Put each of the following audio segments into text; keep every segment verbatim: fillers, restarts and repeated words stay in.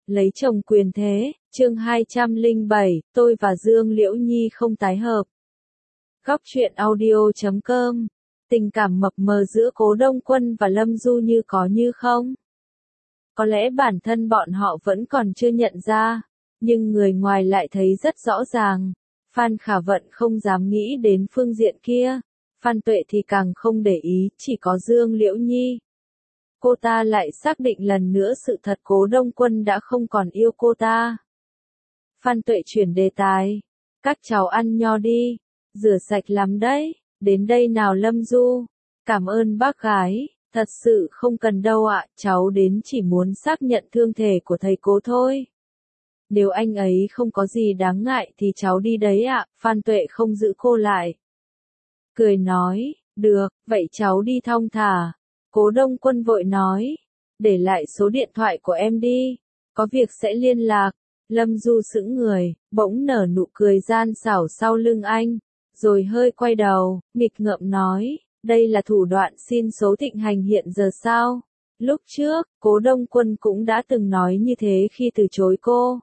Lấy chồng quyền thế, chương hai trăm lẻ bảy, tôi và Dương Liễu Nhi không tái hợp. Góc truyện audio chấm com. Tình cảm mập mờ giữa Cố Đông Quân và Lâm Du như có như không. Có lẽ bản thân bọn họ vẫn còn chưa nhận ra, nhưng người ngoài lại thấy rất rõ ràng. Phan Khả Vận không dám nghĩ đến phương diện kia, Phan Tuệ thì càng không để ý, chỉ có Dương Liễu Nhi. Cô ta lại xác định lần nữa sự thật Cố Đông Quân đã không còn yêu cô ta. Phan Tuệ chuyển đề tài. Các cháu ăn nho đi, rửa sạch lắm đấy, đến đây nào Lâm Du. Cảm ơn bác gái, thật sự không cần đâu ạ, cháu đến chỉ muốn xác nhận thương thể của thầy Cố thôi. Nếu anh ấy không có gì đáng ngại thì cháu đi đấy ạ, Phan Tuệ không giữ cô lại. Cười nói, được, vậy cháu đi thong thả. Cố Đông Quân vội nói, để lại số điện thoại của em đi, có việc sẽ liên lạc. Lâm Du sững người, bỗng nở nụ cười gian xảo sau lưng anh, rồi hơi quay đầu, nghịch ngợm nói, đây là thủ đoạn xin số thịnh hành hiện giờ sao? Lúc trước, Cố Đông Quân cũng đã từng nói như thế khi từ chối cô.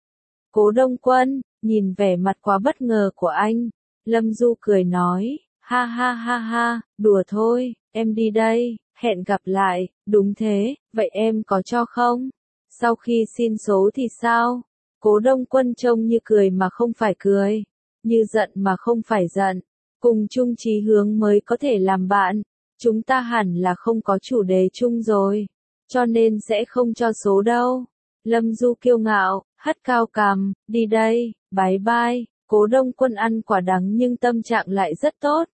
Cố Đông Quân, nhìn vẻ mặt quá bất ngờ của anh, Lâm Du cười nói, ha ha ha ha, đùa thôi, em đi đây, hẹn gặp lại, đúng thế, vậy em có cho không? Sau khi xin số thì sao? Cố Đông Quân trông như cười mà không phải cười, như giận mà không phải giận, cùng chung chí hướng mới có thể làm bạn, chúng ta hẳn là không có chủ đề chung rồi, cho nên sẽ không cho số đâu. Lâm Du kiêu ngạo, hất cao cằm, đi đây, bye bye. Cố Đông Quân ăn quả đắng nhưng tâm trạng lại rất tốt.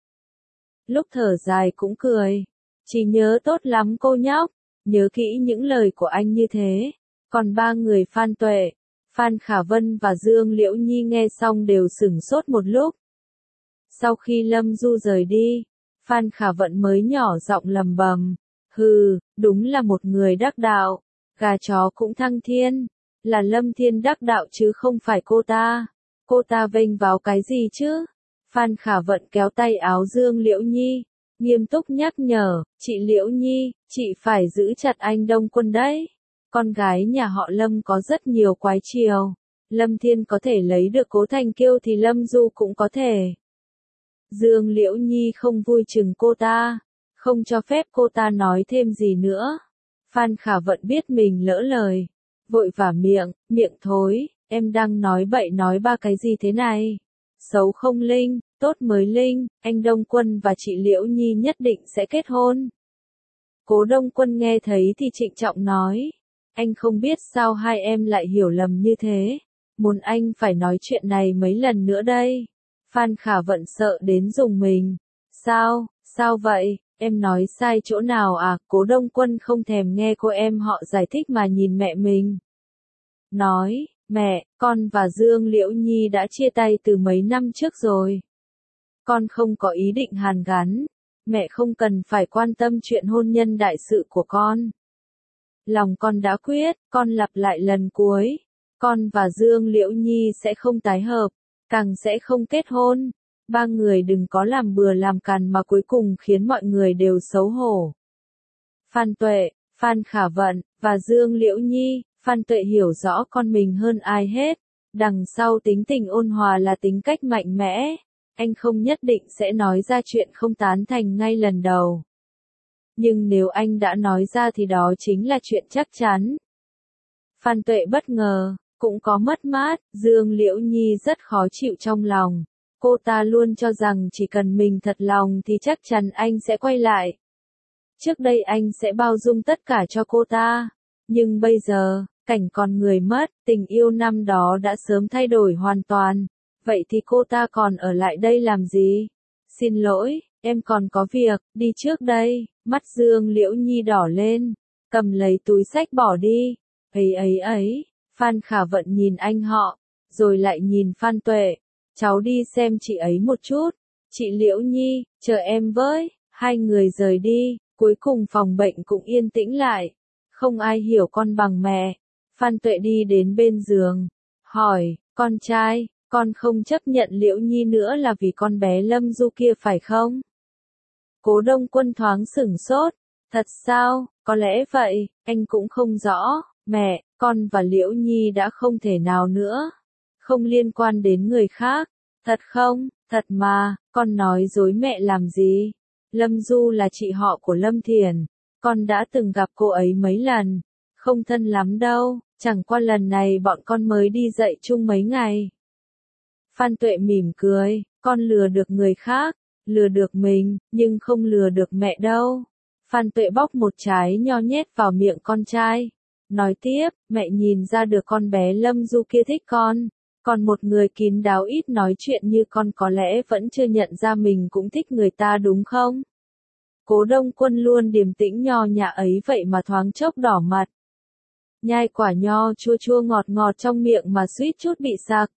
Lúc thở dài cũng cười, chỉ nhớ tốt lắm cô nhóc, nhớ kỹ những lời của anh như thế. Còn ba người Phan Tuệ, Phan Khả Vân và Dương Liễu Nhi nghe xong đều sửng sốt một lúc. Sau khi Lâm Du rời đi, Phan Khả Vận mới nhỏ giọng lầm bầm, hừ, đúng là một người đắc đạo, gà chó cũng thăng thiên, là Lâm Thiên đắc đạo chứ không phải cô ta. Cô ta vênh vào cái gì chứ? Phan Khả Vận kéo tay áo Dương Liễu Nhi, nghiêm túc nhắc nhở, chị Liễu Nhi, chị phải giữ chặt anh Đông Quân đấy. Con gái nhà họ Lâm có rất nhiều quái chiều. Lâm Thiên có thể lấy được Cố Thành Kiêu thì Lâm Du cũng có thể. Dương Liễu Nhi không vui chừng cô ta, không cho phép cô ta nói thêm gì nữa. Phan Khả Vận biết mình lỡ lời, vội vả miệng, miệng thối, em đang nói bậy nói ba cái gì thế này? Xấu không linh, tốt mới linh, anh Đông Quân và chị Liễu Nhi nhất định sẽ kết hôn. Cố Đông Quân nghe thấy thì trịnh trọng nói, anh không biết sao hai em lại hiểu lầm như thế, muốn anh phải nói chuyện này mấy lần nữa đây. Phan Khả Vận sợ đến rùng mình, sao, sao vậy, em nói sai chỗ nào à? Cố Đông Quân không thèm nghe cô em họ giải thích mà nhìn mẹ mình. Nói, mẹ, con và Dương Liễu Nhi đã chia tay từ mấy năm trước rồi. Con không có ý định hàn gắn, mẹ không cần phải quan tâm chuyện hôn nhân đại sự của con. Lòng con đã quyết, con lặp lại lần cuối, con và Dương Liễu Nhi sẽ không tái hợp, càng sẽ không kết hôn. Ba người đừng có làm bừa làm càn mà cuối cùng khiến mọi người đều xấu hổ. Phan Tuệ, Phan Khả Vận, và Dương Liễu Nhi, Phan Tuệ hiểu rõ con mình hơn ai hết. Đằng sau tính tình ôn hòa là tính cách mạnh mẽ. Anh không nhất định sẽ nói ra chuyện không tán thành ngay lần đầu. Nhưng nếu anh đã nói ra thì đó chính là chuyện chắc chắn. Phan Tuệ bất ngờ, cũng có mất mát, Dương Liễu Nhi rất khó chịu trong lòng. Cô ta luôn cho rằng chỉ cần mình thật lòng thì chắc chắn anh sẽ quay lại. Trước đây anh sẽ bao dung tất cả cho cô ta. Nhưng bây giờ, cảnh con người mất, tình yêu năm đó đã sớm thay đổi hoàn toàn. Vậy thì cô ta còn ở lại đây làm gì? Xin lỗi, em còn có việc, đi trước đây. Mắt Dương Liễu Nhi đỏ lên, cầm lấy túi xách bỏ đi. Ấy ấy ấy, Phan Khả Vận nhìn anh họ, rồi lại nhìn Phan Tuệ. Cháu đi xem chị ấy một chút. Chị Liễu Nhi, chờ em với. Hai người rời đi, cuối cùng phòng bệnh cũng yên tĩnh lại. Không ai hiểu con bằng mẹ. Phan Tuệ đi đến bên giường, hỏi, con trai, con không chấp nhận Liễu Nhi nữa là vì con bé Lâm Du kia phải không? Cố Đông Quân thoáng sửng sốt, thật sao, có lẽ vậy, anh cũng không rõ, mẹ, Con và Liễu Nhi đã không thể nào nữa. Không liên quan đến người khác. Thật không? Thật mà, con nói dối mẹ làm gì? Lâm Du là chị họ của Lâm Thiển. Con đã từng gặp cô ấy mấy lần. Không thân lắm đâu, chẳng qua lần này bọn con mới đi dạy chung mấy ngày. Phan Tuệ mỉm cười, con lừa được người khác, lừa được mình, nhưng không lừa được mẹ đâu. Phan Tuệ bóc một trái nho nhét vào miệng con trai. Nói tiếp, mẹ nhìn ra được con bé Lâm Du kia thích con. Còn một người kín đáo ít nói chuyện như con có lẽ vẫn chưa nhận ra mình cũng thích người ta đúng không? Cố Đông Quân luôn điềm tĩnh nho nhã ấy vậy mà thoáng chốc đỏ mặt. Nhai quả nho chua chua ngọt ngọt trong miệng mà suýt chút bị sặc.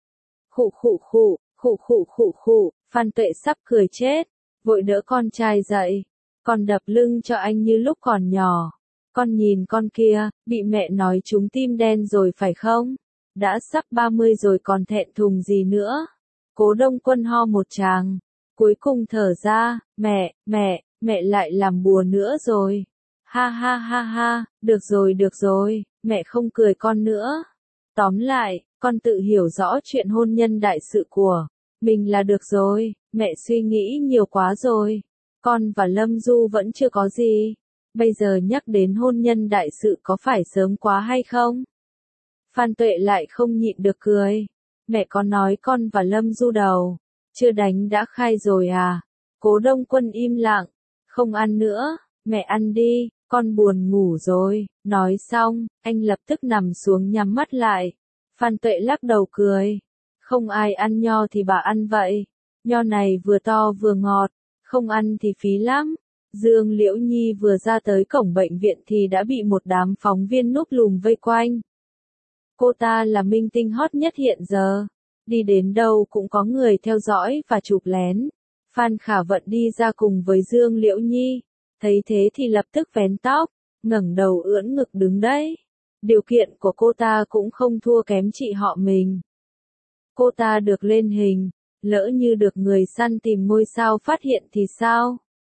Khụ khụ khụ, khụ khụ khụ khụ, Phan Tuệ sắp cười chết, vội đỡ con trai dậy. Con đập lưng cho anh như lúc còn nhỏ. Con nhìn con kia, bị mẹ nói trúng tim đen rồi phải không? Đã sắp ba mươi rồi còn thẹn thùng gì nữa? Cố Đông Quân ho một tràng, cuối cùng thở ra, mẹ, mẹ, mẹ lại làm bùa nữa rồi. Ha ha ha ha, được rồi được rồi, mẹ không cười con nữa. Tóm lại, con tự hiểu rõ chuyện hôn nhân đại sự của mình là được rồi, mẹ suy nghĩ nhiều quá rồi. Con và Lâm Du vẫn chưa có gì. Bây giờ nhắc đến hôn nhân đại sự có phải sớm quá hay không? Phan Tuệ lại không nhịn được cười. Mẹ có nói con và Lâm Du đầu chưa đánh đã khai rồi à? Cố Đông Quân im lặng, không ăn nữa, mẹ ăn đi, con buồn ngủ rồi. Nói xong, anh lập tức nằm xuống nhắm mắt lại. Phan Tuệ lắc đầu cười. Không ai ăn nho thì bà ăn vậy. Nho này vừa to vừa ngọt, không ăn thì phí lắm. Dương Liễu Nhi vừa ra tới cổng bệnh viện thì đã bị một đám phóng viên núp lùm vây quanh. Cô ta là minh tinh hot nhất hiện giờ. Đi đến đâu cũng có người theo dõi và chụp lén. Phan Khả Vận đi ra cùng với Dương Liễu Nhi. Thấy thế thì lập tức vén tóc, ngẩng đầu ưỡn ngực đứng đấy. Điều kiện của cô ta cũng không thua kém chị họ mình. Cô ta được lên hình, lỡ như được người săn tìm ngôi sao phát hiện thì sao?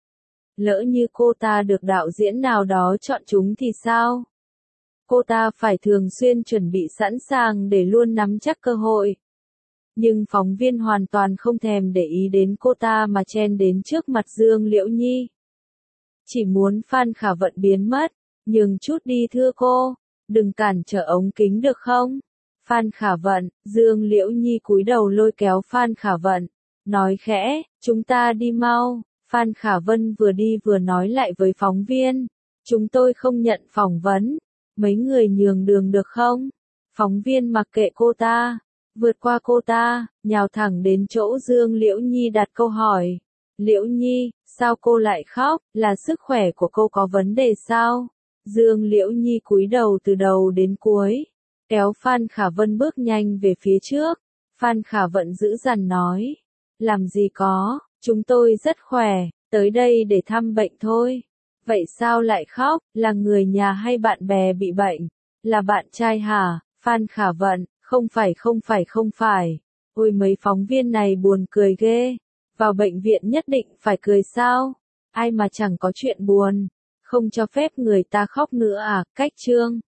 Lỡ như cô ta được đạo diễn nào đó chọn chúng thì sao? Cô ta phải thường xuyên chuẩn bị sẵn sàng để luôn nắm chắc cơ hội. Nhưng phóng viên hoàn toàn không thèm để ý đến cô ta mà chen đến trước mặt Dương Liễu Nhi. Chỉ muốn Phan Khả Vận biến mất, nhường chút đi thưa cô, đừng cản trở ống kính được không? Phan Khả Vận, Dương Liễu Nhi cúi đầu lôi kéo Phan Khả Vận, nói khẽ, chúng ta đi mau. Phan Khả Vân vừa đi vừa nói lại với phóng viên, chúng tôi không nhận phỏng vấn, mấy người nhường đường được không? Phóng viên mặc kệ cô ta, vượt qua cô ta, nhào thẳng đến chỗ Dương Liễu Nhi đặt câu hỏi. Liễu Nhi, sao cô lại khóc, là sức khỏe của cô có vấn đề sao? Dương Liễu Nhi cúi đầu từ đầu đến cuối, kéo Phan Khả Vân bước nhanh về phía trước. Phan Khả Vận dữ dằn nói, làm gì có, chúng tôi rất khỏe, tới đây để thăm bệnh thôi. Vậy sao lại khóc, là người nhà hay bạn bè bị bệnh? Là bạn trai hả? Phan Khả Vận, không phải không phải không phải. Ôi mấy phóng viên này buồn cười ghê. Vào bệnh viện nhất định phải cười sao? Ai mà chẳng có chuyện buồn. Không cho phép người ta khóc nữa à? Cách chương